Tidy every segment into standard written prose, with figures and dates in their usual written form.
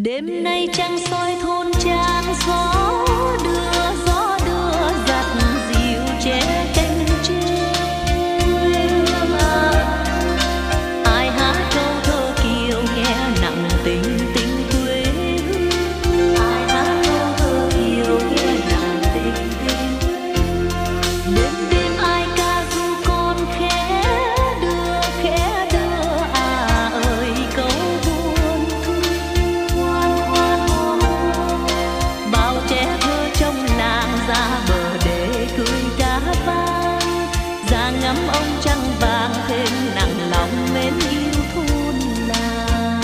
Đêm nay trăng soi thôn trang, gió đưa giặt dịu che cánh tre. Ai hát câu thơ kiều nghe nặng tình tình quê hương. Ai hát câu thơ kiều nghe nặng tình tình quê hương. Đêm đêm ai ca ru con khẽ đưa à ơi câu buồn thương. Bao trẻ thơ trong làng ra bờ để cười cá vang, ra ngắm ông trăng vàng thêm nặng lòng mến yêu thôn làng.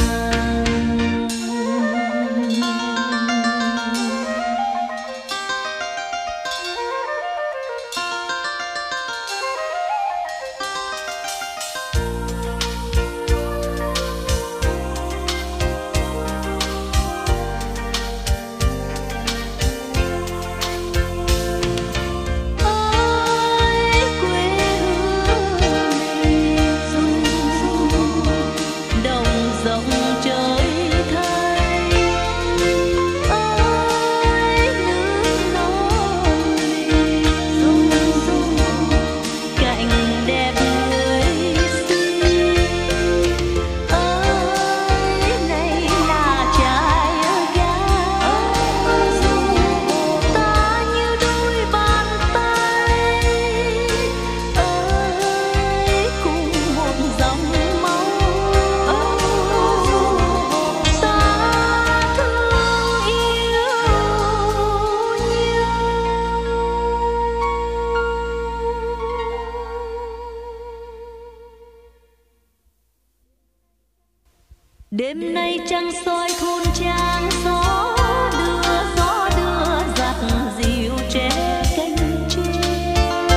Đêm nay trăng soi thôn trang, gió đưa giặt dịu che cánh tre.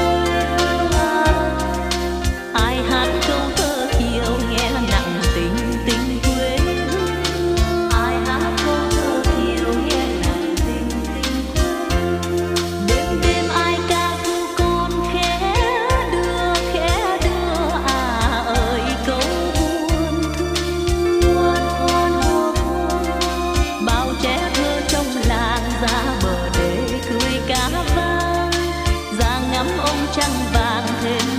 Ai hát câu thơ kiều nghe nặng tình tình quê hương. Ai hát câu thơ kiều nghe nặng tình tình quê hương. Đêm đêm ai ca ru con khẽ đưa à ơi câu buồn thương. Bao trẻ thơ trong làng ra bờ để cười cá vang, ra ngắm ông trăng vàng thêm